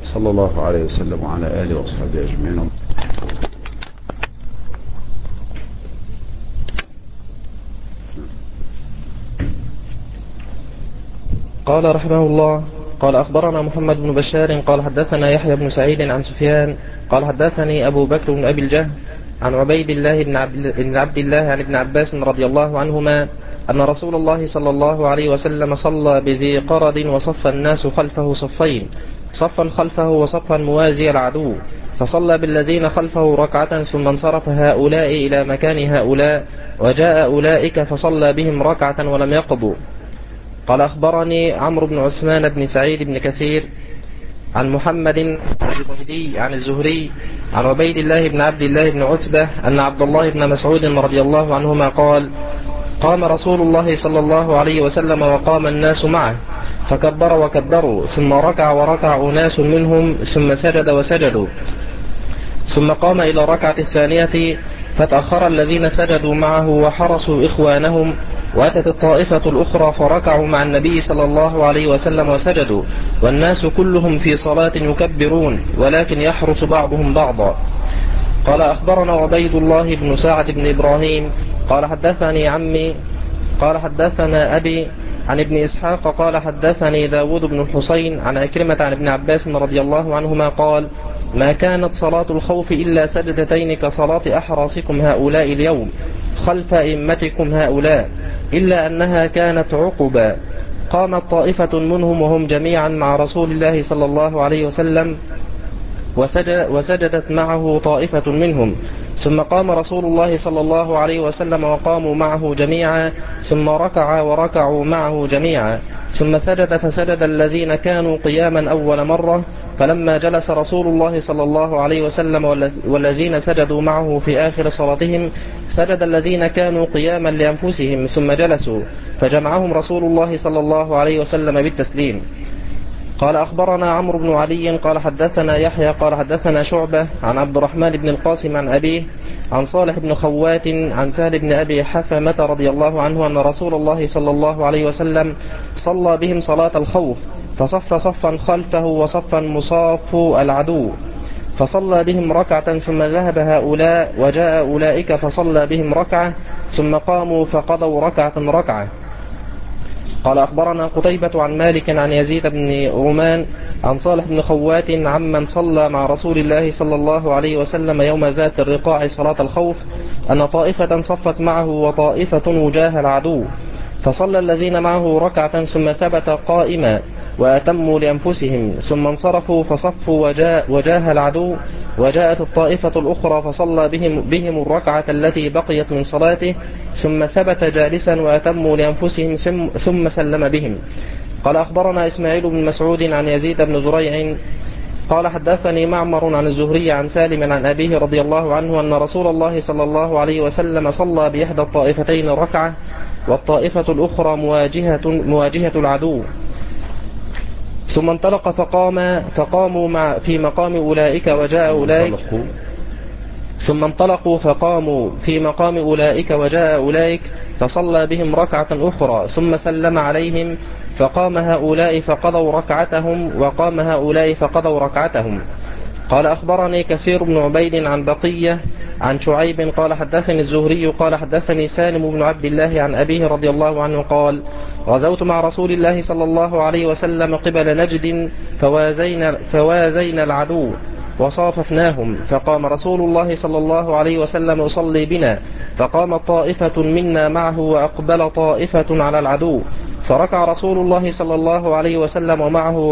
صلى الله عليه وسلم وعلى آله وأصحابه أجمعين. قال رحمه الله: قال أخبرنا محمد بن بشار قال حدثنا يحيى بن سعيد عن سفيان قال حدثني أبو بكر بن أبي الجهم عن عبيد الله بن عبد الله عن ابن عباس رضي الله عنهما أن رسول الله صلى الله عليه وسلم صلى بذي قرد وصف الناس خلفه صفين، صفا خلفه وصفا موازي العدو، فصلى بالذين خلفه ركعة ثم انصرف هؤلاء إلى مكان هؤلاء، وجاء أولئك فصلى بهم ركعة ولم يقضوا. قال أخبرني عمرو بن عثمان بن سعيد بن كثير عن محمد الزبيدي عن الزهري عن عبيد الله بن عبد الله بن عتبة أن عبد الله بن مسعود رضي الله عنهما قال: قام رسول الله صلى الله عليه وسلم وقام الناس معه، فكبر وكبروا، ثم ركع وركع أناس منهم، ثم سجد وسجدوا، ثم قام إلى الركعة الثانية، فتأخر الذين سجدوا معه وحرسوا إخوانهم، وأتت الطائفة الأخرى فركعوا مع النبي صلى الله عليه وسلم وسجدوا، والناس كلهم في صلاة يكبرون، ولكن يحرس بعضهم بعضا. قال أخبرنا عبيد الله بن سعد بن إبراهيم قال حدثني عمي قال حدثنا أبي عن ابن إسحاق قال حدثني داود بن الحسين عن أكرمة عن ابن عباس رضي الله عنهما قال: ما كانت صلاة الخوف إلا سجدتين كصلاة أحراسكم هؤلاء اليوم خلف أئمتكم هؤلاء، إلا أنها كانت عقبا. قامت طائفة منهم وهم جميعا مع رسول الله صلى الله عليه وسلم، وسجدت معه طائفة منهم، ثم قام رسول الله صلى الله عليه وسلم وقاموا معه جميعا، ثم ركع وركعوا معه جميعا، ثم سجد فسجد الذين كانوا قياما أول مرة، فلما جلس رسول الله صلى الله عليه وسلم والذين سجدوا معه في آخر صلاتهم، سجد الذين كانوا قياما لأنفسهم ثم جلسوا، فجمعهم رسول الله صلى الله عليه وسلم بالتسليم. قال أخبرنا عمرو بن علي قال حدثنا يحيى قال حدثنا شعبة عن عبد الرحمن بن القاسم عن أبيه عن صالح بن خوات عن سهل بن أبي حثمة رضي الله عنه أن رسول الله صلى الله عليه وسلم صلى بهم صلاة الخوف، فصف صفا خلفه وصفا مصاف العدو، فصلى بهم ركعة، ثم ذهب هؤلاء وجاء أولئك فصلى بهم ركعة، ثم قاموا فقضوا ركعة. قال أخبرنا قتيبة عن مالك عن يزيد بن رومان عن صالح بن خوات عمن صلى مع رسول الله صلى الله عليه وسلم يوم ذات الرقاع صلاة الخوف أن طائفة صفت معه وطائفة وجاه العدو، فصلى الذين معه ركعة ثم ثبت قائما وأتموا لأنفسهم، ثم انصرفوا فصفوا وجاه العدو، وجاءت الطائفة الأخرى فصلى بهم الركعة التي بقيت من صلاته، ثم ثبت جالسا وأتموا لأنفسهم ثم سلم بهم. قال أخبرنا إسماعيل بن مسعود عن يزيد بن زريع قال حدثني معمر عن الزهري عن سالم عن أبيه رضي الله عنه أن رسول الله صلى الله عليه وسلم صلى بإحدى الطائفتين ركعة، والطائفة الأخرى مواجهة العدو، ثم انطلق فقاموا في مقام أولئك وجاء أولئك، ثم انطلقوا فقاموا في مقام أولئك وجاء أولئك، فصلى بهم ركعة أخرى ثم سلم عليهم، فقام هؤلاء فقضوا ركعتهم وقام هؤلاء فقضوا ركعتهم. قال أخبرني كثير بن عبيد عن بقية عن شعيب قال حدثني الزهري قال حدثني سالم بن عبد الله عن أبيه رضي الله عنه قال: غزوت مع رسول الله صلى الله عليه وسلم قبل نجد فوازينا العدو وصاففناهم، فقام رسول الله صلى الله عليه وسلم يصلي بنا، فقامت طائفة منا معه وأقبل طائفة على العدو، فركع رسول الله صلى الله عليه وسلم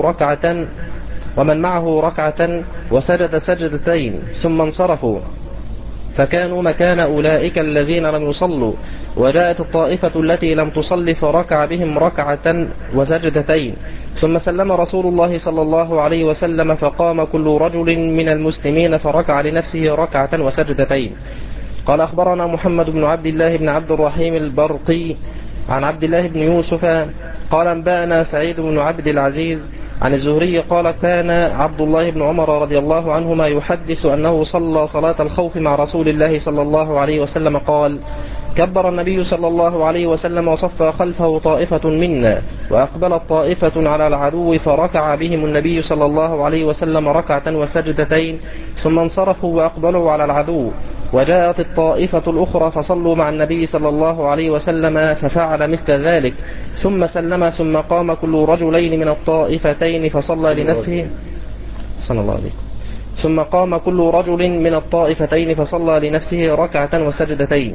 ومن معه ركعة وسجد سجدتين، ثم انصرفوا فكانوا مكان أولئك الذين لم يصلوا، وجاءت الطائفة التي لم تصل فركع بهم ركعة وسجدتين، ثم سلم رسول الله صلى الله عليه وسلم، فقام كل رجل من المسلمين فركع لنفسه ركعة وسجدتين. قال أخبرنا محمد بن عبد الله بن عبد الرحيم البرقي عن عبد الله بن يوسف قال أنبأنا سعيد بن عبد العزيز عن الزهري قال: كان عبد الله بن عمر رضي الله عنهما يحدث أنه صلى صلاة الخوف مع رسول الله صلى الله عليه وسلم قال: كبر النبي صلى الله عليه وسلم وصف خلفه طائفة منا، وأقبلت طائفة على العدو فركع بهم النبي صلى الله عليه وسلم ركعة وسجدتين، ثم انصرفوا وأقبلوا على العدو. وجاءت الطائفة الأخرى فصلوا مع النبي صلى الله عليه وسلم ففعل مثل ذلك، ثم سلم، ثم قام كل رجلين من الطائفتين فصلى لنفسه صلى الله عليه، ثم قام كل رجل من الطائفتين فصلى لنفسه ركعة وسجدتين.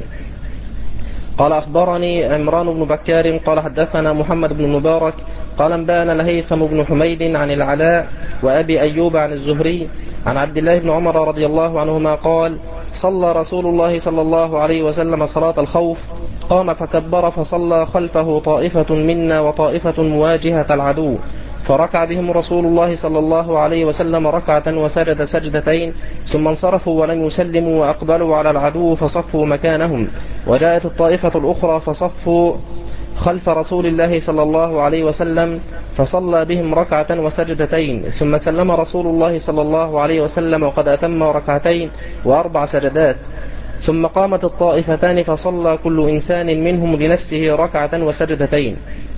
قال أخبرني عمران بن بكار قال حدثنا محمد بن مبارك قال انبانا الهيثم بن حميد عن العلاء وأبي أيوب عن الزهري عن عبد الله بن عمر رضي الله عنهما قال صلى رسول الله صلى الله عليه وسلم صلاة الخوف، قام فكبر فصلى خلفه طائفة منا وطائفة مواجهة العدو، فركع بهم رسول الله صلى الله عليه وسلم ركعة وسجد سجدتين، ثم انصرفوا ولم يسلموا وأقبلوا على العدو فصفوا مكانهم. وجاءت الطائفة الأخرى فصفوا خلف رسول الله صلى الله عليه وسلم فصلى بهم ركعة وسجدتين، ثم سلم رسول الله صلى الله عليه وسلم وقد أتم ركعتين وأربع سجدات، ثم قامت الطائفتان فصلى كل إنسان منهم لنفسه ركعة وسجدتين.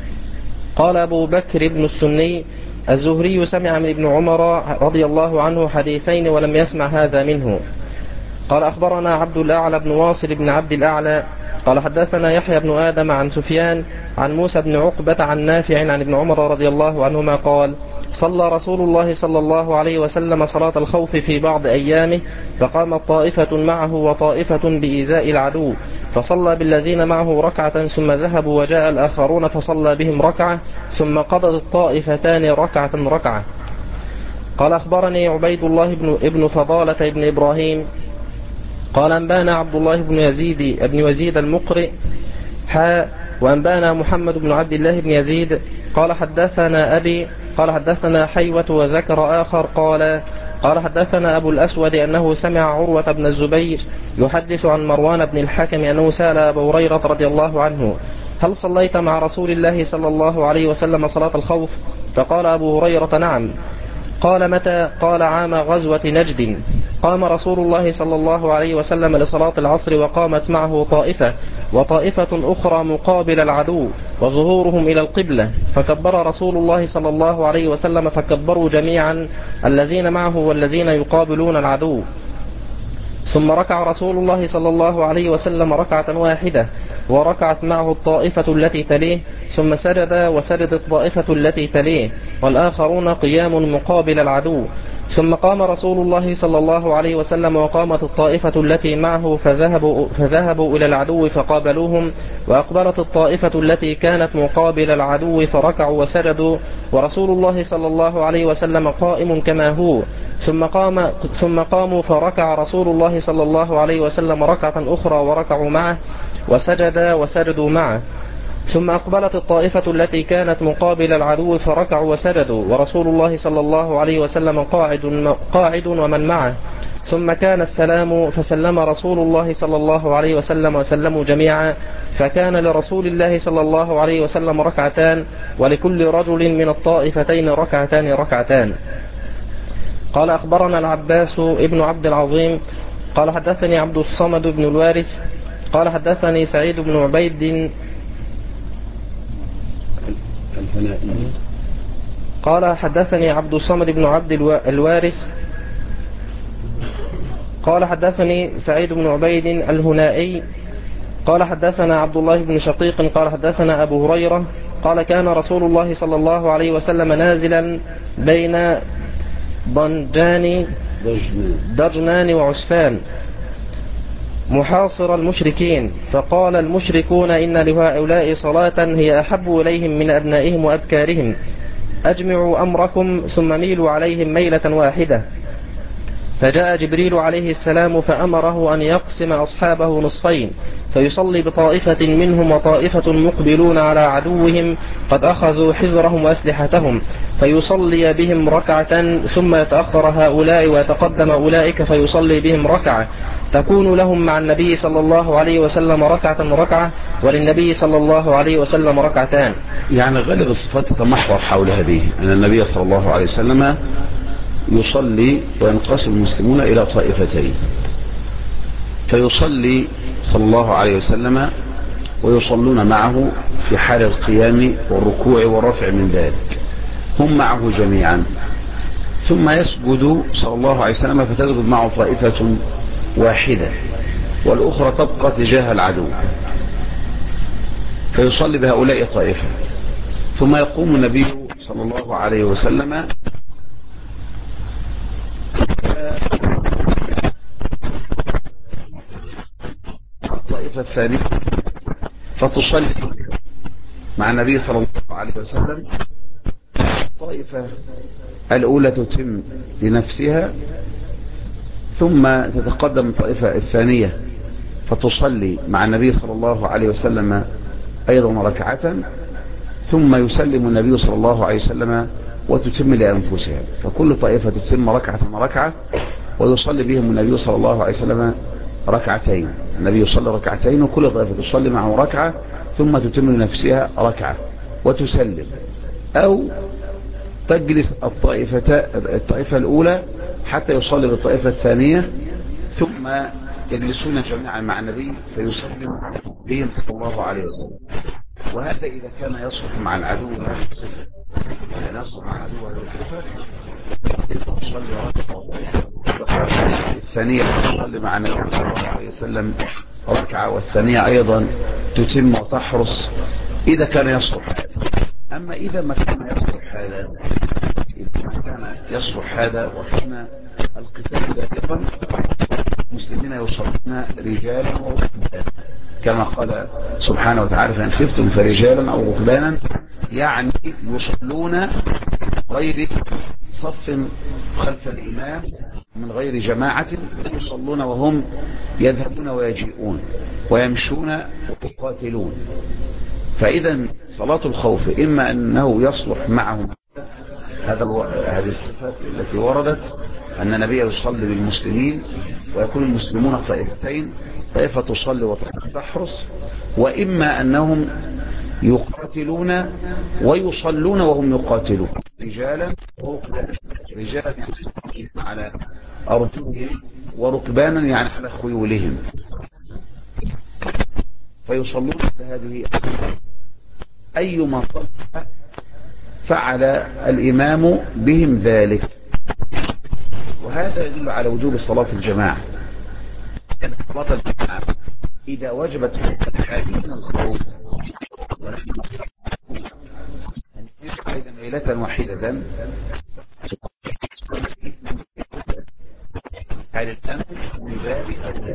قال أبو بكر بن السني الزهري سمع من ابن عمر رضي الله عنه حديثين ولم يسمع هذا منه. قال أخبرنا عبد الأعلى بن واصل بن عبد الأعلى قال حدثنا يحيى بن آدم عن سفيان عن موسى بن عقبة عن نافع عن ابن عمر رضي الله عنهما قال صلى رسول الله صلى الله عليه وسلم صلاة الخوف في بعض أيامه، فقامت طائفة معه وطائفة بإيذاء العدو، فصلى بالذين معه ركعة ثم ذهبوا، وجاء الآخرون فصلى بهم ركعة، ثم قضت الطائفتان ركعة. قال أخبرني عبيد الله ابن فضالة ابن إبراهيم قال أنبانا عبد الله بن يزيد المقرئ وأنبانا محمد بن عبد الله بن يزيد قال حدثنا أبي قال حدثنا حيوة وذكر آخر قال حدثنا أبو الأسود أنه سمع عروة بن الزبير يحدث عن مروان بن الحكم أنه سأل أبا هريرة رضي الله عنه هل صليت مع رسول الله صلى الله عليه وسلم صلاة الخوف؟ فقال أبو هريرة نعم. قال متى؟ قال عام غزوة نجد. قام رسول الله صلى الله عليه وسلم لصلاة العصر وقامت معه طائفة وطائفة أخرى مقابل العدو وظهورهم إلى القبلة، فكبر رسول الله صلى الله عليه وسلم فكبروا جميعا الذين معه والذين يقابلون العدو، ثم ركع رسول الله صلى الله عليه وسلم ركعة واحدة وركعت معه الطائفة التي تليه، ثم سجد وسجدت الطائفة التي تليه والآخرون قيام مقابل العدو، ثم قام رسول الله صلى الله عليه وسلم وقامت الطائفة التي معه فذهبوا إلى العدو فقابلوهم، وأقبلت الطائفة التي كانت مقابل العدو فركعوا وسجدوا، ورسول الله صلى الله عليه وسلم قائم كما هو، ثم قاموا فركع رسول الله صلى الله عليه وسلم ركعة أخرى وركعوا معه وسجدوا معه، ثم أقبلت الطائفة التي كانت مقابل العدو فركعوا وسجدوا، ورسول الله صلى الله عليه وسلم قاعد ومن معه، ثم كان السلام فسلم رسول الله صلى الله عليه وسلم وسلموا جميعا، فكان لرسول الله صلى الله عليه وسلم ركعتان ولكل رجل من الطائفتين ركعتان. قال أخبرنا العباس ابن عبد العظيم قال حدثني عبد الصمد بن الوارث قال حدثني سعيد بن عبيد قال حدثني عبد الصمد بن عبد الوارث قال حدثني سعيد بن عبيد الهنائي قال حدثنا عبد الله بن شقيق قال حدثنا أبو هريرة قال كان رسول الله صلى الله عليه وسلم نازلا بين ضجنان وعسفان محاصر المشركين، فقال المشركون إن لهؤلاء صلاة هي أحب إليهم من أبنائهم وأبكارهم، أجمعوا أمركم ثم ميلوا عليهم ميلة واحدة. فجاء جبريل عليه السلام فأمره أن يقسم أصحابه نصفين، فيصلي بطائفة منهم وطائفة مقبلون على عدوهم قد أخذوا حذرهم وأسلحتهم، فيصلي بهم ركعة ثم يتأخر هؤلاء ويتقدم أولئك فيصلي بهم ركعة، تكون لهم مع النبي صلى الله عليه وسلم ركعة وللنبي صلى الله عليه وسلم ركعتان. يعني غالب الصفات تتمحور حول هذه، أن النبي صلى الله عليه وسلم يصلي وينقسم المسلمون إلى طائفتين، فيصلي صلى الله عليه وسلم ويصلون معه في حال القيام والركوع والرفع من ذلك، هم معه جميعا. ثم يسجد صلى الله عليه وسلم فتسجد معه طائفة واحدة والأخرى تبقى تجاه العدو، فيصلي بهؤلاء طائفة. ثم يقوم النبي صلى الله عليه وسلم الطائفة الثانية فتصلي مع النبي صلى الله عليه وسلم. الطائفة الأولى تتم لنفسها، ثم تتقدم الطائفة الثانية فتصلي مع النبي صلى الله عليه وسلم أيضا ركعة، ثم يسلم النبي صلى الله عليه وسلم وتتم لأنفسها. فكل طائفة تتم ركعة ويصلي بهم النبي صلى الله عليه وسلم ركعتين. النبي يصلي ركعتين وكل طائفة تصلي معه ركعة ثم تتم لنفسها ركعة وتسلم، أو تجلس الطائفة الأولى حتى يصلي بالطائفة الثانية ثم يجلسون جميعا مع النبي فيسلم بهم صلى الله عليه وسلم. وهذا إذا كان يصلح مع العدو هذه الصفة، كان يصلح مع العدو هذه الصفة تصلي ركعة الثانية تصلي مع النبي صلى الله عليه وسلم ركعة، والثانية أيضا تتم وتحرص إذا كان يصلح هذا. أما إذا ما كان يصلح هذا وكان القتال دائما المسلمين يصلون رجالا وركبانا كما قال سبحانه وتعالى فإن خفتم فرجالا أو ركبانا، يعني يصلون غير صف خلف الإمام من غير جماعة، يصلون وهم يذهبون ويجيئون ويمشون ويقاتلون. فإذا صلاة الخوف إما أنه يصلح معهم هذه الصفات التي وردت أن النبي يصلي بالمسلمين ويكون المسلمون طائفتين، طائفة تصلي وطائفة تحرس، وإما أنهم يقاتلون ويصلون وهم يقاتلون رجالا وركبانا، رجالا يعني على أرجلهم وركبانا يعني على خيولهم، فيصلون بهذه أيما فعل الإمام بهم ذلك. وهذا يدل على وجوب الصلاة الجماعة، يعني صلاة الجماعة إذا وجبت في الحال من الخروج ونحن علينا ليلة واحدة هذا الأمر من باب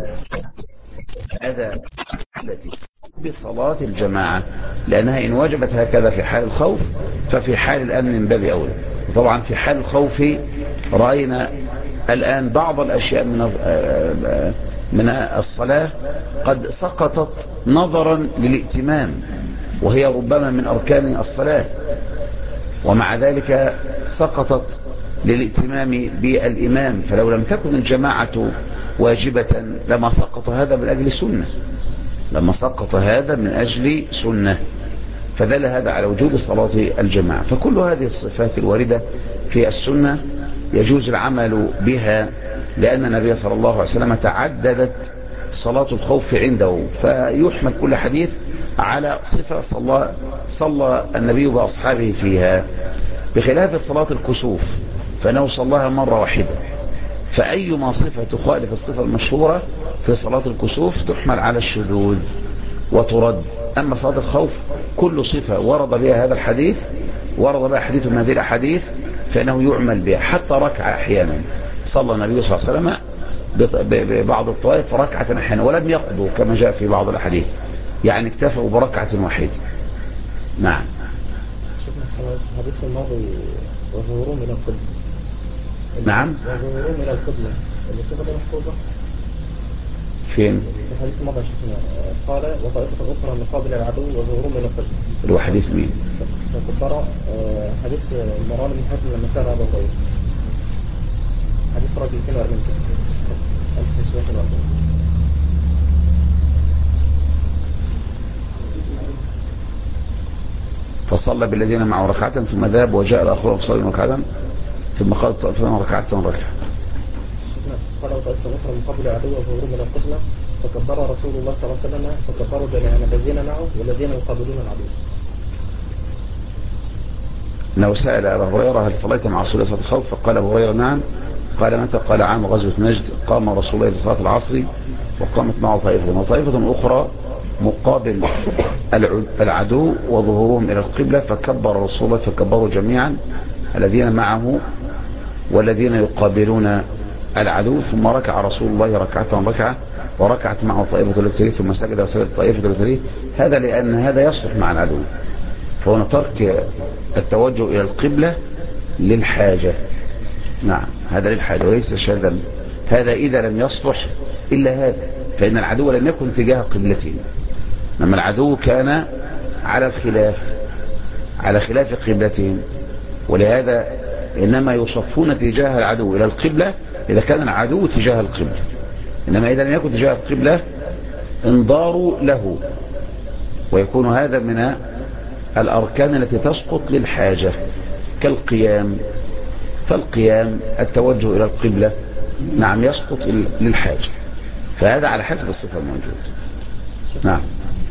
هذا التي بصلاة الجماعة، لأنها إن وجبت هكذا في حال الخوف ففي حال الأمن من باب أولى. طبعا في حال الخوف رأينا الآن بعض الأشياء من الصلاة قد سقطت نظرا للائتمام، وهي ربما من أركان الصلاة، ومع ذلك سقطت للائتمام بالإمام، فلو لم تكن الجماعة واجبة لما سقط هذا من أجل سنة، لما سقط هذا من أجل سنة، فدل هذا على وجوب صلاة الجماعة. فكل هذه الصفات الواردة في السنة يجوز العمل بها، لأن النبي صلى الله عليه وسلم تعددت صلاة الخوف عنده، فيحمل كل حديث على صفة صلى النبي وأصحابه فيها، بخلاف صلاة الكسوف فإنه صلاها مرة واحدة، فأيما صفة تخالف الصفة المشهورة في صلاة الكسوف تحمل على الشذوذ وترد. أما صلاة الخوف كل صفة ورد بها هذا الحديث، ورد بها حديث من هذه الأحاديث، فإنه يعمل بها. حتى ركعة أحيانا صلى النبي صلى الله عليه وسلم ببعض الطوائف ركعة أحيانا ولم يقضوا كما جاء في بعض الأحاديث، يعني اكتفوا بركعة واحدة. نعم. الحديث الماضي وظهورهم إلى القبلة. نعم. وظهورهم إلى القبلة الصفة دي محفوظة فين؟ الحديث الماضي شفنا قال وطائفة أخرى مقابل العدو وظهورهم إلى القبلة. اللي هو حديث مين؟ فكبر حديث المران من حاتم لما كان أبو هريرة، حديث رجل 42 1542. فصلى بالذين معه ركعة ثم ذهب وجاء الآخرون فصلوا ركعة ثم قال ركعة. قال وطائفة أخرى مقابل العدو وظهور من القبلة فكبر رسول الله صلى الله عليه وسلم فكبروا جميعا الذين معه والذين يقابلون العدو. لو سأل أبا هريرة هل صليت مع رسول الله صلاة الخوف فقال أبو هريرة نعم. قال متى؟ قال عام غزوة نجد قام رسول الله صلاة العصر وقامت معه طائفة وطائفة أخرى مقابل العدو وظهورهم إلى القبلة فكبر رسول الله فكبروا جميعا الذين معه والذين يقابلون العدو ثم ركع رسول الله ركعة وركعت معه طائفة التي ثم سجد وسجد طائفة التي. هذا لأن هذا يصلح مع العدو فهنا ترك التوجه إلى القبلة للحاجة. نعم هذا للحاجة وليس شاذا. هذا إذا لم يصلح إلا هذا فإن العدو لم يكن تجاه قبلته لما العدو كان على خلاف قبلتهم ولهذا إنما يصفون تجاه العدو إلى القبلة إذا كان العدو تجاه القبلة إنما إذا لم يكن تجاه القبلة انظاروا له ويكون هذا من الأركان التي تسقط للحاجة كالقيام فالقيام التوجه إلى القبلة نعم يسقط للحاجة فهذا على حسب الصفة الموجودة. نعم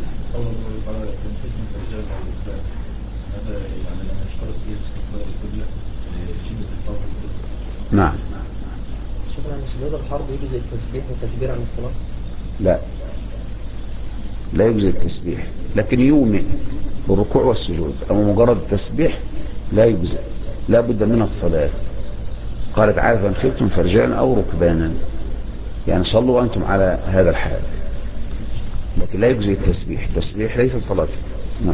نعم. شكرا. سجود الحرب يجزي التسبيح والتكبير عن الصلاة؟ لا يجزي التسبيح لكن يومئ بالركوع والسجود أما مجرد التسبيح لا يجزي لا بد من الصلاة. قال تعالى فإن خفتم فرجالا أو ركبانا يعني صلوا أنتم على هذا الحال لكن لا يجزي التسبيح ليس صلاة. نعم.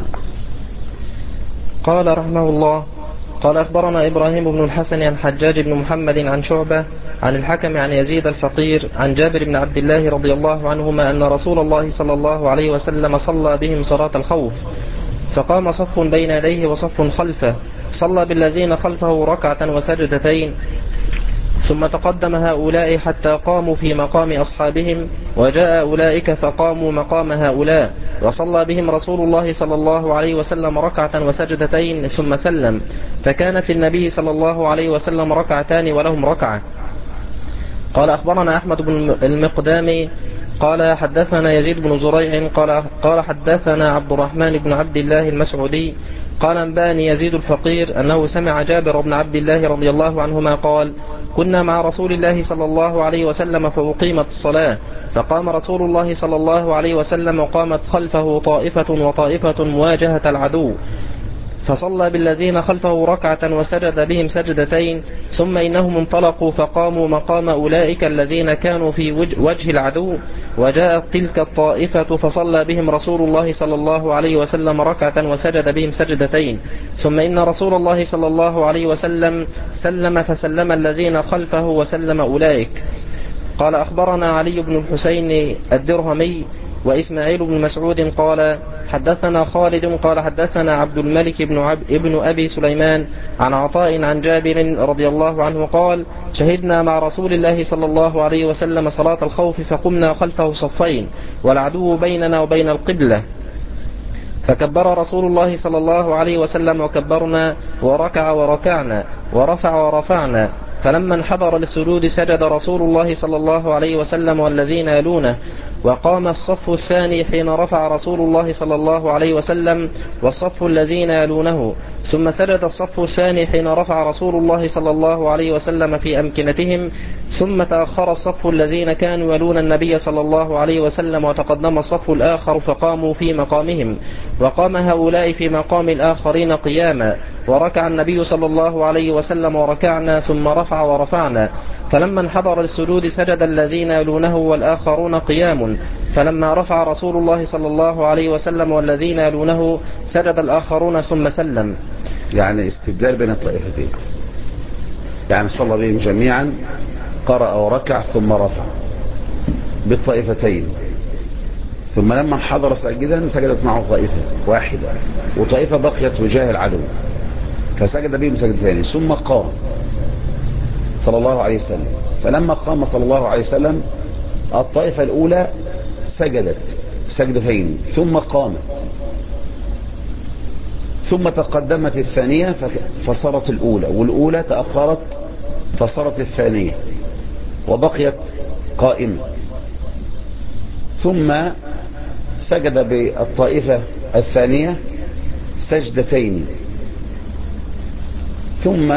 قال رحمه الله قال أخبرنا إبراهيم بن الحسن عن حجاج بن محمد عن شعبة عن الحكم عن يزيد الفقير عن جابر بن عبد الله رضي الله عنهما أن رسول الله صلى الله عليه وسلم صلى بهم صلاة الخوف فقام صف بين يديه وصف خلفه صلى بالذين خلفه ركعة وسجدتين ثم تقدم هؤلاء حتى قاموا في مقام أصحابهم وجاء أولئك فقاموا مقام هؤلاء وصلى بهم رسول الله صلى الله عليه وسلم ركعة وسجدتين ثم سلم فكانت للنبي صلى الله عليه وسلم ركعتان ولهم ركعة. قال أخبرنا أحمد بن المقدام قال حدثنا يزيد بن زريع قال حدثنا عبد الرحمن بن عبد الله المسعودي قال أنباني يزيد الفقير أنه سمع جابر بن عبد الله رضي الله عنهما قال كنا مع رسول الله صلى الله عليه وسلم فأقيمت الصلاة فقام رسول الله صلى الله عليه وسلم وقامت خلفه طائفة وطائفة مواجهة العدو فصلى بالذين خلفه ركعة وسجد بهم سجدتين ثم إنهم انطلقوا فقاموا مقام أولئك الذين كانوا في وجه العدو وجاءت تلك الطائفة فصلى بهم رسول الله صلى الله عليه وسلم ركعة وسجد بهم سجدتين ثم إن رسول الله صلى الله عليه وسلم سلم فسلم الذين خلفه وسلم أولئك. قال أخبرنا علي بن الحسين الدرهمي وإسماعيل بن مسعود قال حدثنا خالد قال حدثنا عبد الملك ابن أبي سليمان عن عطاء عن جابر رضي الله عنه قال شهدنا مع رسول الله صلى الله عليه وسلم صلاة الخوف فقمنا خلفه صفين والعدو بيننا وبين القبلة فكبر رسول الله صلى الله عليه وسلم وكبرنا وركع وركعنا ورفع ورفعنا فلما انحدر للسجود سجد رسول الله صلى الله عليه وسلم والذين يلونه وقام الصف الثاني حين رفع رسول الله صلى الله عليه وسلم والصف الذين يلونه ثم سجد الصف الثاني حين رفع رسول الله صلى الله عليه وسلم في أمكنتهم ثم تأخر الصف الذين كانوا يلون النبي صلى الله عليه وسلم وتقدم الصف الآخر فقاموا في مقامهم وقام هؤلاء في مقام الآخرين قياما وركع النبي صلى الله عليه وسلم وركعنا ثم رفع ورفعنا فلما انحضر السجود سجد الذين يلونه والآخرون قيام فلما رفع رسول الله صلى الله عليه وسلم والذين يلونه سجد الآخرون ثم سلم. يعني استبدال بين الطائفتين يعني صلى بهم جميعا قرأ وركع ثم رفع بالطائفتين ثم لما حضر ساجدا سجدت معه طائفة واحدة وطائفة بقيت وجاه العدو فسجد بهم سجدتين ثم قام صلى الله عليه وسلم فلما قام صلى الله عليه وسلم الطائفة الأولى سجدت سجدتين ثم قامت ثم تقدمت الثانية فصارت الأولى والأولى تأخرت فصارت الثانية وبقيت قائمة، ثم سجد بالطائفة الثانية سجدتين، ثم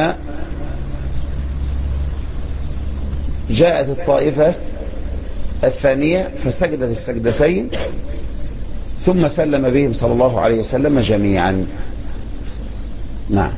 جاءت الطائفة الثانية فسجدت السجدتين، ثم سلم بهم صلى الله عليه وسلم جميعا. نعم.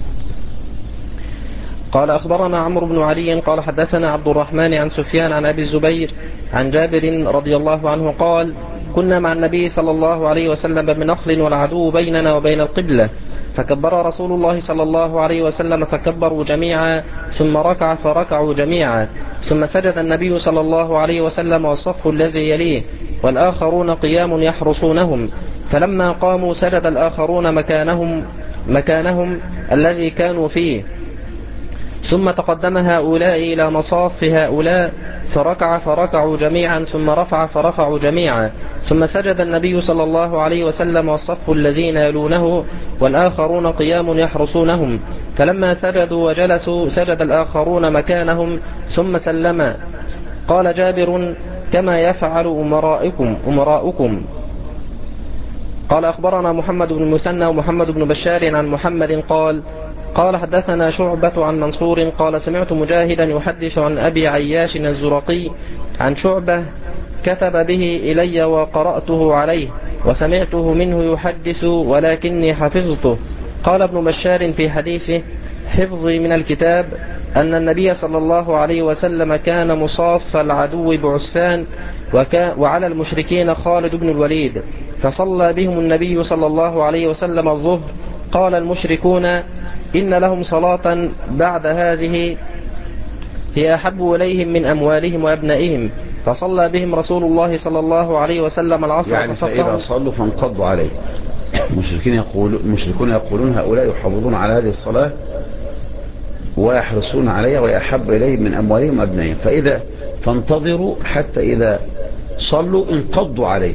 قال أخبرنا عمرو بن علي قال حدثنا عبد الرحمن عن سفيان عن أبي الزبير عن جابر رضي الله عنه قال كنا مع النبي صلى الله عليه وسلم بنخل والعدو بيننا وبين القبلة، فكبر رسول الله صلى الله عليه وسلم فكبروا جميعا، ثم ركع فركعوا جميعا، ثم سجد النبي صلى الله عليه وسلم والصف الذي يليه والآخرون قيام يحرسونهم، فلما قاموا سجد الآخرون مكانهم الذي كانوا فيه، ثم تقدم هؤلاء إلى مصاف هؤلاء فركع فركعوا جميعا، ثم رفع فرفعوا جميعا، ثم سجد النبي صلى الله عليه وسلم والصف الذين يلونه والآخرون قيام يحرسونهم، فلما سجدوا وجلسوا سجد الآخرون مكانهم ثم سلم. قال جابر كما يفعل أمراؤكم. قال أخبرنا محمد بن المثنى ومحمد بن بشار عن محمد قال حدثنا شعبة عن منصور قال سمعت مجاهدا يحدث عن أبي عياش الزرقي عن شعبة كتب به إلي وقرأته عليه وسمعته منه يحدث ولكني حفظته. قال ابن بشار في حديثه حفظي من الكتاب أن النبي صلى الله عليه وسلم كان مصاف العدو بعسفان وعلى المشركين خالد بن الوليد، فصلى بهم النبي صلى الله عليه وسلم الظهر. قال المشركون إن لهم صلاة بعد هذه هي أحب إليهم من أموالهم وأبنائهم، فصلى بهم رسول الله صلى الله عليه وسلم العصر. يعني فإذا صلوا فانقضوا عليه. المشركون يقولون هؤلاء يحافظون على هذه الصلاة ويحرصون عليها ويحب إليهم من أموالهم وأبنائهم، فإذا فانتظروا حتى إذا صلوا انقضوا عليه.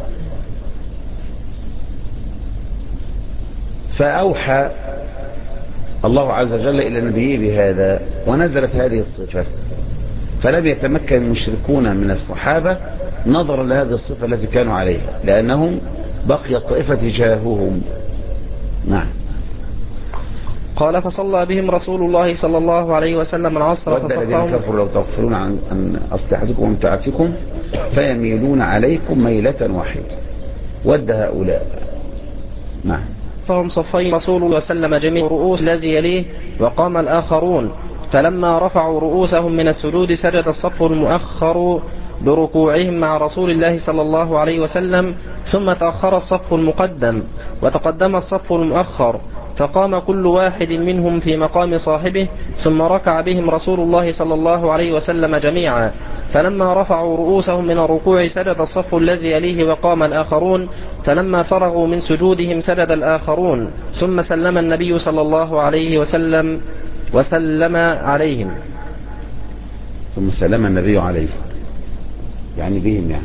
فأوحى الله عز وجل إلى نبيه بهذا ونزلت هذه الصفة، فلم يتمكن المشركون من الصحابة نظرا لهذه الصفة التي كانوا عليها، لأنهم بقي الطائفة تجاههم. نعم. قال فصلى بهم رسول الله صلى الله عليه وسلم العصر ود الذين كفروا لو تغفلون عن أسلحتكم ومتاعتكم فيميلون عليكم ميلة واحدة. ود هؤلاء. نعم. فهم صفين رسول الله وسلم جميع رؤوس الذي يليه وقام الآخرون، فلما رفعوا رؤوسهم من السجود سجد الصف المؤخر بركوعهم مع رسول الله صلى الله عليه وسلم، ثم تأخر الصف المقدم وتقدم الصف المؤخر، فقام كل واحد منهم في مقام صاحبه، ثم ركع بهم رسول الله صلى الله عليه وسلم جميعا، فلما رفعوا رؤوسهم من الركوع سجد الصف الذي يليه وقام الآخرون، فلما فرغوا من سجودهم سجد الآخرون، ثم سلم النبي صلى الله عليه وسلم وسلم عليهم. ثم سلم النبي عليه يعني بهم يعني.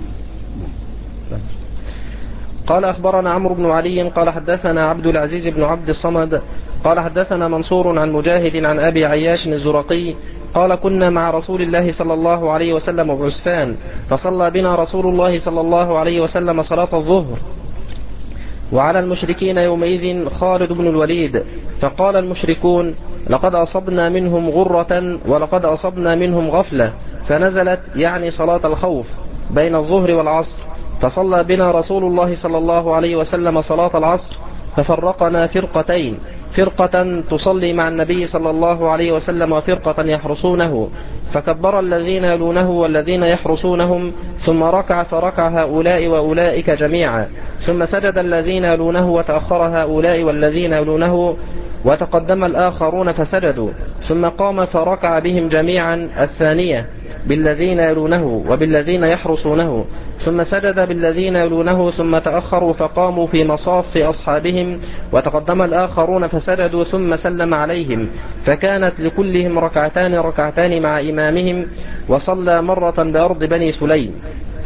قال أخبرنا عمرو بن علي قال حدثنا عبد العزيز بن عبد الصمد قال حدثنا منصور عن مجاهد عن أبي عياش الزرقي قال كنا مع رسول الله صلى الله عليه وسلم بعسفان، فصلى بنا رسول الله صلى الله عليه وسلم صلاة الظهر، وعلى المشركين يومئذ خالد بن الوليد، فقال المشركون لقد أصبنا منهم غرة ولقد أصبنا منهم غفلة، فنزلت يعني صلاة الخوف بين الظهر والعصر، فصلى بنا رسول الله صلى الله عليه وسلم صلاة العصر، ففرقنا فرقتين، فرقة تصلي مع النبي صلى الله عليه وسلم وفرقة يحرسونه، فكبر الذين يلونه والذين يحرسونهم، ثم ركع فركع هؤلاء وأولئك جميعا، ثم سجد الذين يلونه وتأخر هؤلاء والذين يلونه وتقدم الآخرون فسجدوا، ثم قام فركع بهم جميعا الثانية بالذين يلونه وبالذين يحرسونه، ثم سجد بالذين يلونه، ثم تأخروا فقاموا في مصاف أصحابهم، وتقدم الآخرون فسجدوا، ثم سلم عليهم، فكانت لكلهم ركعتان مع إمامهم، وصلى مرة بأرض بني سليم.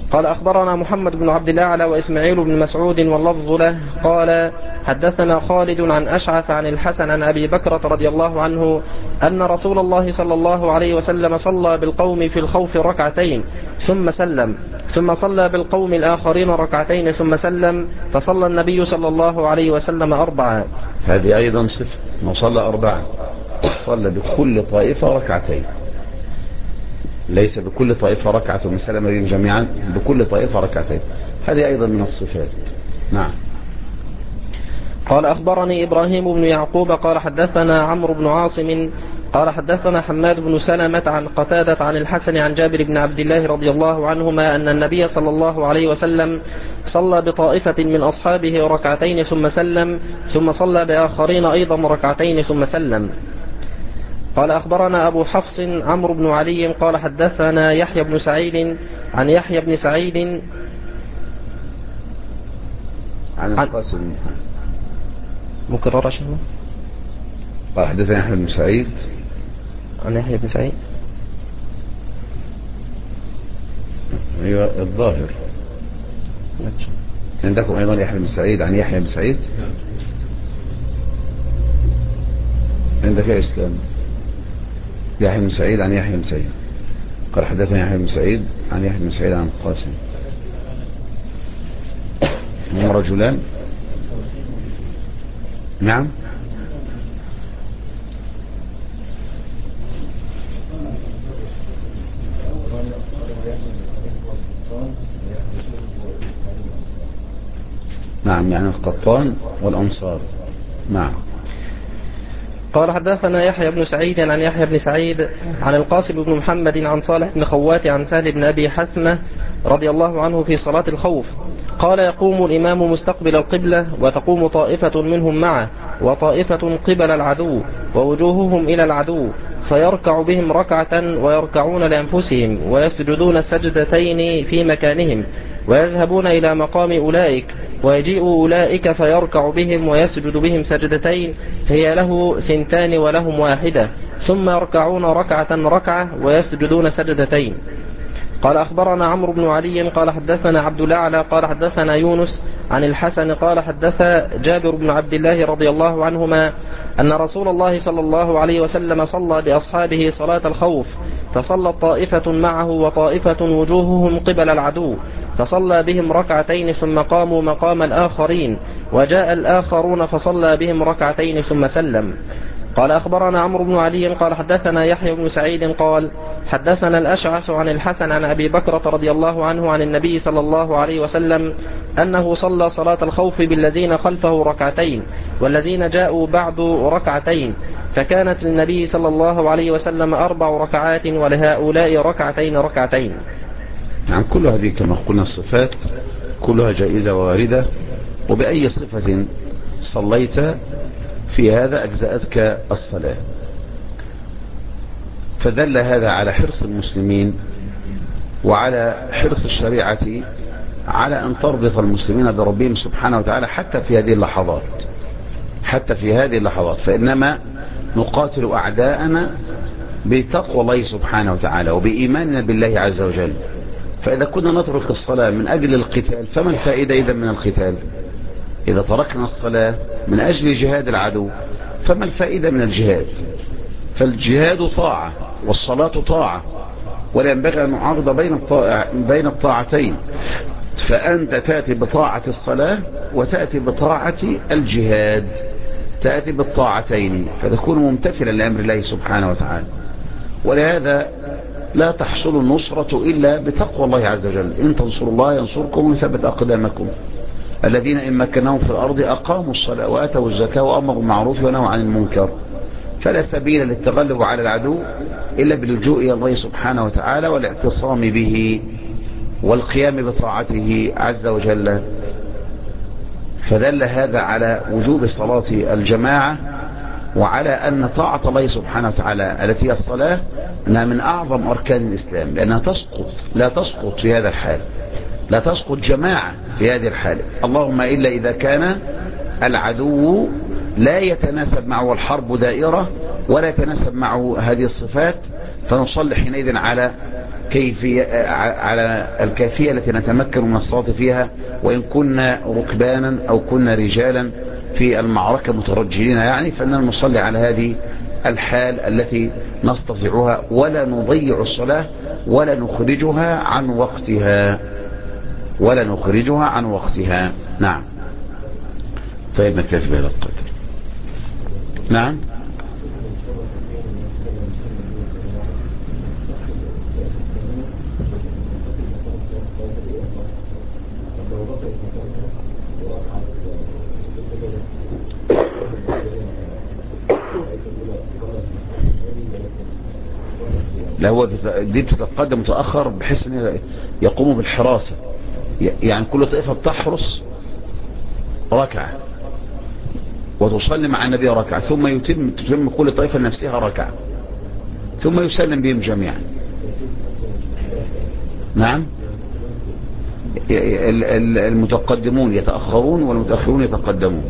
قال أخبرنا محمد بن عبد الأعلى وإسماعيل بن مسعود واللفظ له قال حدثنا خالد عن أشعث عن الحسن عن أبي بكرة رضي الله عنه أن رسول الله صلى الله عليه وسلم صلى بالقوم في الخوف ركعتين ثم سلم، ثم صلى بالقوم الآخرين ركعتين ثم سلم، فصلى النبي صلى الله عليه وسلم 4. هذه أيضا صفة، ما صلى 4، صلى بكل طائفة ركعتين، ليس بكل طائفة ركعة ثم سلم بهم جميعا، بكل طائفة ركعتين، هذه أيضا من الصفات. نعم. قال أخبرني إبراهيم بن يعقوب قال حدثنا عمرو بن عاصم قال حدثنا حماد بن سلمة عن قتادة عن الحسن عن جابر بن عبد الله رضي الله عنهما أن النبي صلى الله عليه وسلم صلى بطائفة من أصحابه ركعتين ثم سلم، ثم صلى بآخرين أيضا ركعتين ثم سلم. قال أخبرنا أبو حفص عمرو بن علي قال حدثنا يحيى بن سعيد عن يحيى بن سعيد عن القاسم مكررة شهر. قال حدثنا يحيى بن سعيد عن يحيى بن سعيد، أيوة الظاهر عندكم أيضا يحيى بن سعيد عن يحيى بن سعيد، عندك يا إسلام يحيى بن سعيد عن يحيى بن سعيد قال حدثنا يحيى بن سعيد عن يحيى بن سعيد عن القاسم، هم رجلان. نعم. نعم يعني القطان والأنصار. نعم. قال حدثنا يحيى بن سعيد عن يحيى بن سعيد عن القاسم بن محمد عن صالح بن خوات عن سهل بن أبي حثمة رضي الله عنه في صلاة الخوف قال يقوم الإمام مستقبل القبلة وتقوم طائفة منهم معه وطائفة قبل العدو ووجوههم إلى العدو، فيركع بهم ركعة ويركعون لأنفسهم ويسجدون سجدتين في مكانهم ويذهبون إلى مقام أولئك ويجيء أولئك فيركع بهم ويسجد بهم سجدتين هي له 2 ولهم 1، ثم يركعون ركعة ويسجدون سجدتين. قال أخبرنا عمرو بن علي قال حدثنا عبد الأعلى قال حدثنا يونس عن الحسن قال حدث جابر بن عبد الله رضي الله عنهما أن رسول الله صلى الله عليه وسلم صلى بأصحابه صلاة الخوف، فصلت طائفة معه وطائفة وجوههم قبل العدو، فصلى بهم ركعتين ثم قاموا مقام الآخرين، وجاء الآخرون فصلى بهم ركعتين ثم سلم. قال أخبرنا عمرو بن علي قال حدثنا يحيى بن سعيد قال حدثنا الأشعث عن الحسن عن أبي بكرة رضي الله عنه عن النبي صلى الله عليه وسلم أنه صلى صلاة الخوف بالذين خلفه ركعتين والذين جاءوا بعد ركعتين، فكانت للنبي صلى الله عليه وسلم 4 ركعات ولهؤلاء ركعتين. يعني كل هذه كما قلنا الصفات كلها جائزة وواردة، وبأي صفة صليت في هذا أجزأتك الصلاة. فدل هذا على حرص المسلمين وعلى حرص الشريعة على أن تربط المسلمين بربهم سبحانه وتعالى حتى في هذه اللحظات، فإنما نقاتل أعداءنا بتقوى الله سبحانه وتعالى وبإيماننا بالله عز وجل. فإذا كنا نترك الصلاة من أجل القتال فما الفائدة إذا من القتال؟ إذا تركنا الصلاة من أجل جهاد العدو فما الفائدة من الجهاد؟ فالجهاد طاعة والصلاة طاعة، ولا ينبغي أن نعارض بين الطاعتين، فأنت تأتي بطاعة الصلاة وتأتي بطاعة الجهاد، تأتي بالطاعتين فتكون ممتثلا لأمر الله سبحانه وتعالى. ولهذا لا تحصل النصرة إلا بتقوى الله عز وجل، إن تنصروا الله ينصركم ويثبت أقدامكم، الذين إن مكناهم في الأرض أقاموا الصلاة وآتوا الزكاة وأمروا بالمعروف ونهوا عن المنكر. فلا سبيل للتغلب على العدو إلا باللجوء إلى الله سبحانه وتعالى والاعتصام به والقيام بطاعته عز وجل. فدل هذا على وجوب صلاة الجماعة وعلى أن طاعة الله سبحانه وتعالى التي هي الصلاة أنها من أعظم أركان الإسلام، لأنها لا تسقط في هذا الحال، لا تسقط جماعة في هذه الحالة، اللهم إلا إذا كان العدو لا يتناسب معه الحرب دائرة ولا يتناسب معه هذه الصفات، فنصلي حينئذ على على الكيفية التي نتمكن من الصلاة فيها، وإن كنا ركبانا أو كنا رجالا في المعركة مترجلين يعني، فإننا نصلي على هذه الحال التي نستطيعها، ولا نضيع الصلاة ولا نخرجها عن وقتها، ولا نخرجها عن وقتها. نعم. طيب نكتفي بهذا القدر. نعم. لا، هو دي بتتقدم وتأخر بحيث ان يقوموا بالحراسة، يعني كل طائفة بتحرس ركعة وتصلي مع النبي ركعة، ثم تتم كل طائفة نفسها ركعة، ثم يسلم بهم جميعا. نعم. المتقدمون يتأخرون والمتأخرون يتقدمون.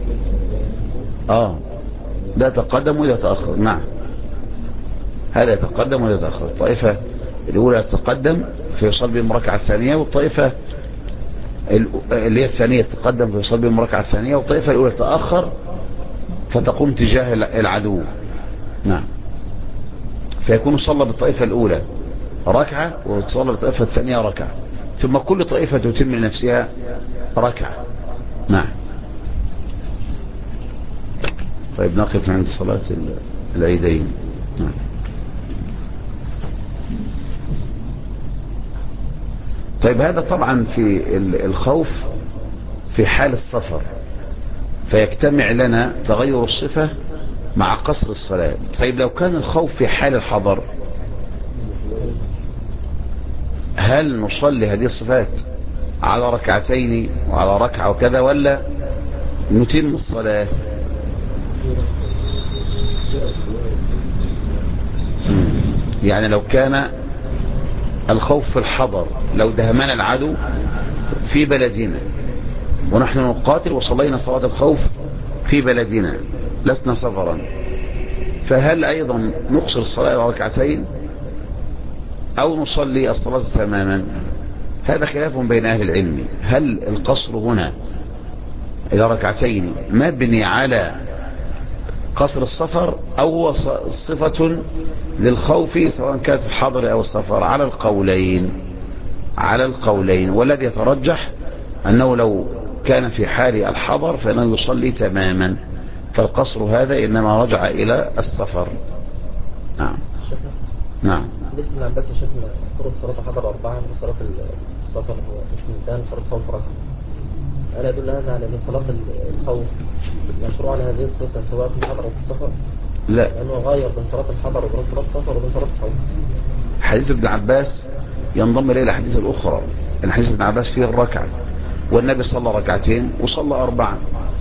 ده يتقدم وده يتأخر. نعم، هذا يتقدم وده يتأخر. الطائفة الأولى تتقدم فيصلي بهم ركعة الثانية، والطائفة اللي هي الثانية تتقدم فيصلي بهم ركعة الثانية، والطائفة الأولى تتأخر فتقوم تجاه العدو. نعم، فيكون صلى بالطائفة الأولى ركعة وصلى بالطائفة الثانية ركعة، ثم كل طائفة تتم لنفسها ركعة. نعم. طيب نقف عند صلاة العيدين. نعم. طيب هذا طبعا في الخوف في حال السفر، فيجتمع لنا تغير الصفة مع قصر الصلاة. طيب لو كان الخوف في حال الحضر، هل نصلي هذه الصفات على ركعتين وعلى ركعة وكذا، ولا نتم الصلاة؟ يعني لو كان الخوف في الحضر، لو دهمنا العدو في بلدنا ونحن نقاتل وصلينا صلاة الخوف في بلدنا لسنا سفرا، فهل أيضا نقصر الصلاة على ركعتين أو نصلي الصلاة تماما؟ هذا خلاف بين أهل العلم. هل القصر هنا إلى ركعتين مبني على قصر السفر أو هو صفة للخوف سواء كانت في الحضر أو السفر؟ على القولين، والذي يترجح أنه لو كان في حال الحضر فإنه يصلي تماما، فالقصر هذا إنما رجع إلى السفر. نعم. نعم. بالنسبة للعباس شفنا فروض صلاة الحضر 4 وصلاة السفر هو اثنتان، صلاة الخوف ركعة. ألا يدل هذا على أن صلاة الخوف مشروع على هذه الصفة سواء في الحضر أو في السفر؟ لا، لأنه غير بين صلاة الحضر وبين صلاة السفر وبين صلاة الخوف. حديث ابن عباس ينضم إليه الحديث الأخرى. الحديث ابن عباس فيه الركعة، والنبي صلى ركعتين وصلى 4،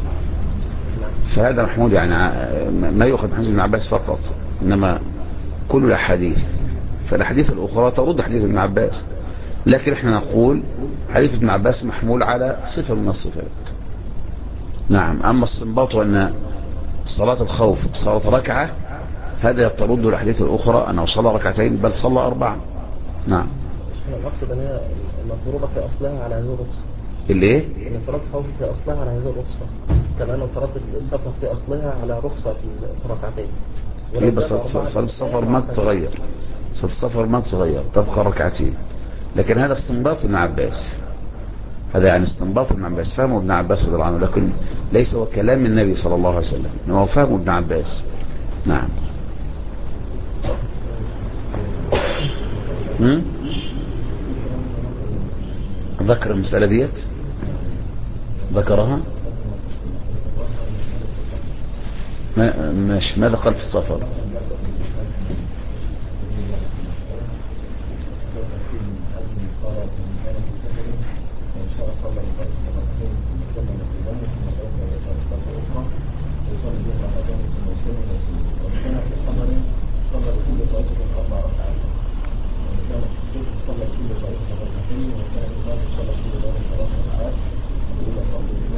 فهذا محمود يعني ما يؤخذ حديث ابن عباس فقط، إنما كل الأحاديث. فالحديث الأخرى ترد حديث ابن عباس، لكن احنا نقول حديث ابن عباس محمول على صفة من الصفات. نعم. أما الصنباط أن صلاة الخوف صلاة ركعة، هذا ترد الحديث الأخرى أنه صلى ركعتين بل صلى 4. نعم. أنا أقصد أن هي مفروضة في أصلها على هذه الرخصة. الايه؟ ان صلاة الخوف في اصلها على هذه الرخصة، كما ان صلاة السفر في اصلها على رخصة في ركعتين. يبقى صلاة السفر ما تتغير، صلاة السفر ما تتغير، تبقى ركعتين. لكن هذا استنباط ابن عباس، هذا يعني استنباط ابن عباس، فهمه ابن عباس رضي الله عنه، لكن ليس هو كلام النبي صلى الله عليه وسلم، انما هو فهمه ابن عباس. نعم. ذكر المسألة ديت، ذكرها ماشي. ماذا قال في السفر؟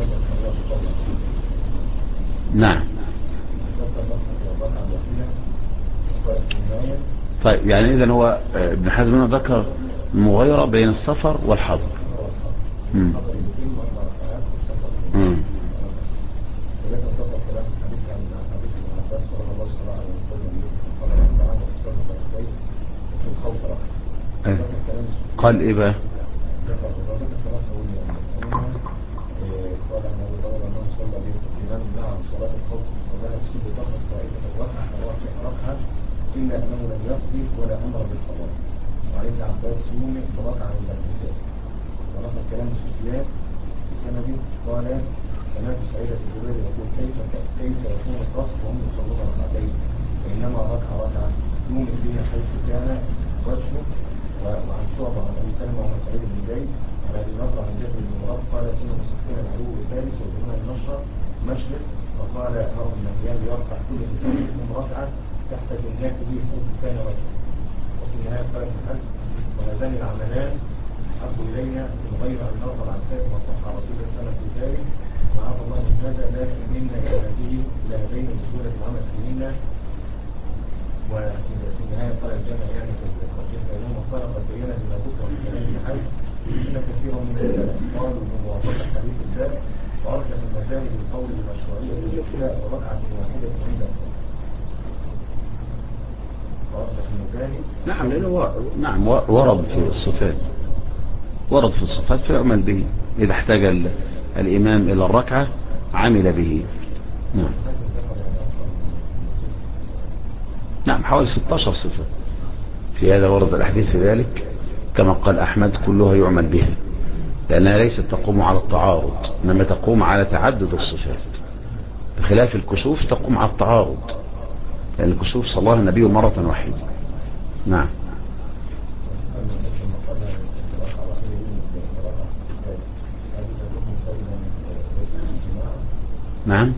نعم. يعني إذن هو ابن حزم هنا ذكر المغايرة بين السفر والحضر. قال إيه بقى؟ إلا أنه لم يقضي ولا أمر بالقضاء. وعن ابن عباس يومئ فركع عند الحساب. ونقل كلام سفيان بسنده قال سمعت سعيد الجبير يقول كيف يكون القصر وهم يصلون ركعتين وإنما ركعة يومئ بها حيث كان وجهه. وعن شعبة عن أبي سلمة وعن سعيد بن زيد عن أبي نضر عن جابر بن مراد قال إن مسكين العدو الثالث وبنون النشر مشرق وقال هرم المهيان يرفع كل إنسان منهم ركعة تحت جناته حيث كان وجهه. وفي النهاية قال الحج وهذان العملان أحب إلينا من غير أن نرغب عن سائر ما صح رسول الله في ذلك وعظ الله من هذا لكن منا إلى هذين بسهولة العمل فيهن. وفي النهاية قال الجامع يعني في الترجيح بينهم وقال قد بينا بما ذكر من كلام الحج إن كثيرا من السلف قالوا بموافقة حديث الباب وأرجح المذاهب القول بمشروعية الإسلام وركعة واحدة عند الصلاة. نعم لأنه نعم ورد في الصفات، ورد في الصفات فيعمل به إذا احتاج الإمام إلى الركعة عمل به. نعم نعم حوالي 16 صفة في هذا، ورد الأحاديث في ذلك كما قال أحمد كلها يعمل بها لأنها ليست تقوم على التعارض إنما تقوم على تعدد الصفات، بخلاف الكسوف تقوم على التعارض لأن الكسوف صلى النبي مرة واحدة. نعم نعم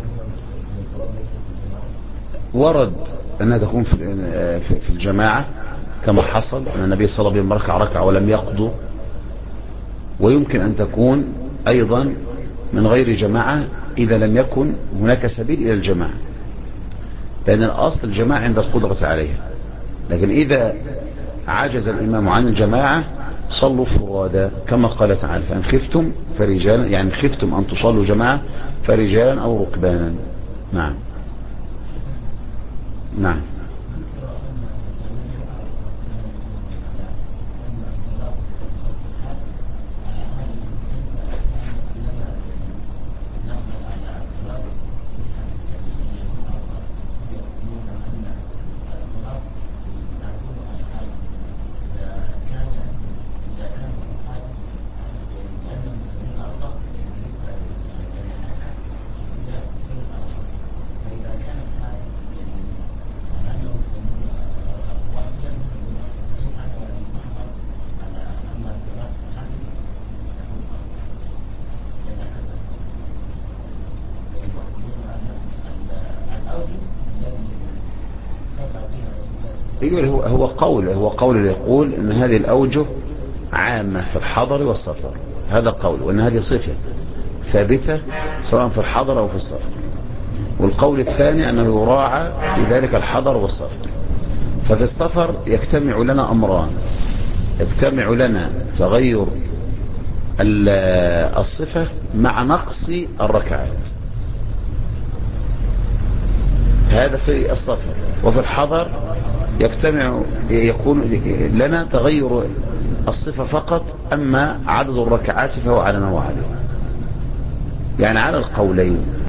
ورد أنها تكون في الجماعة كما حصل أن النبي صلى الله عليه وسلم ركع ولم يقضوا، ويمكن أن تكون أيضا من غير جماعة إذا لم يكن هناك سبيل إلى الجماعة، لأن الأصل الجماعة عند القدرة عليها، لكن إذا عجز الإمام عن الجماعة صلوا فرادا كما قال تعالى فإن خفتم فرجالا، يعني خفتم أن تصلوا جماعة فرجالا أو ركبانا. نعم نعم هو قول يقول ان هذه الاوجه عامة في الحضر والسفر، هذا قول، وان هذه صفة ثابتة سواء في الحضر او في السفر. والقول الثاني انه يراعى في ذلك الحضر والسفر. ففي السفر يجتمع لنا امران، يجتمع لنا تغير الصفة مع نقص الركعات، هذا في السفر. وفي الحضر يكون لنا تغير الصفة فقط، أما عدد الركعات فهو على نوعين، يعني على القولين